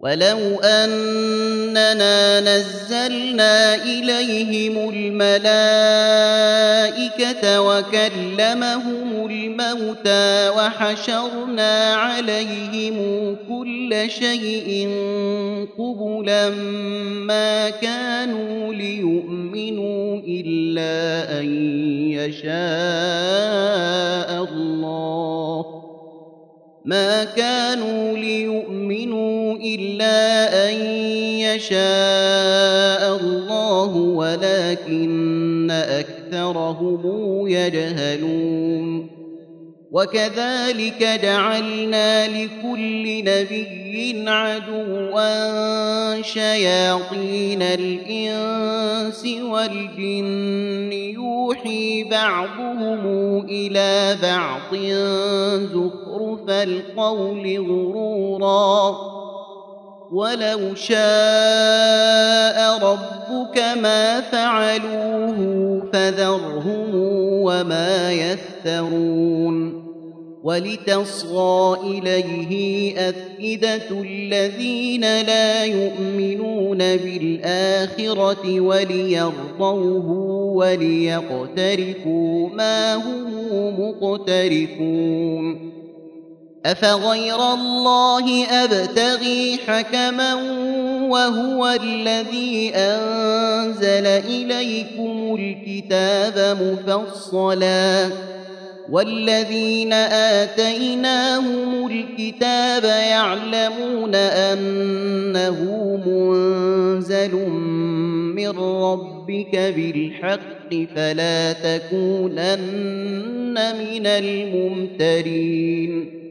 ولو أننا نزلنا إليهم الملائكة وكلمهم الموتى وحشرنا عليهم كل شيء قبلا ما كانوا ليؤمنوا إلا أن يشاء الله ولكن أكثرهم يجهلون وكذلك جعلنا لكل نبي عدوا شياطين الإنس والجن يوحي بعضهم إلى بعض زخرف القول غرورا ولو شاء ربك ما فعلوه فذرهم وما يفترون ولتصغى إليه أفئدة الذين لا يؤمنون بالآخرة وليرضوه وليقترفوا ما هم مقترفون أفغير الله أبتغي حكما وهو الذي أنزل إليكم الكتاب مفصلا والذين آتيناهم الكتاب يعلمون أنه منزل من ربك بالحق فلا تكونن من الممترين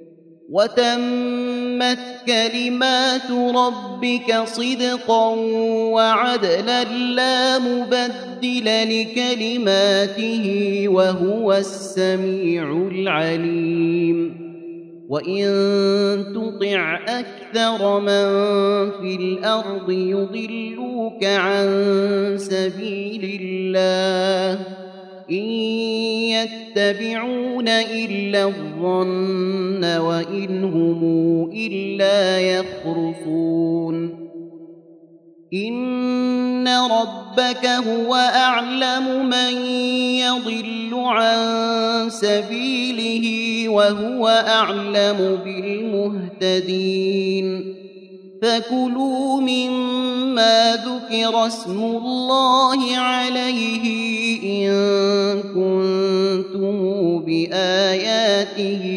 وتمت كلمات ربك صدقا وعدلا لا مبدل لكلماته وهو السميع العليم وإن تطع أكثر من في الأرض يضلوك عن سبيل الله إن يتبعون إلا الظن وإن هم إلا يخرصون إن ربك هو أعلم من يضل عن سبيله وهو أعلم بالمهتدين فكلوا مما ذكر اسم الله عليه إن كنتم بآياته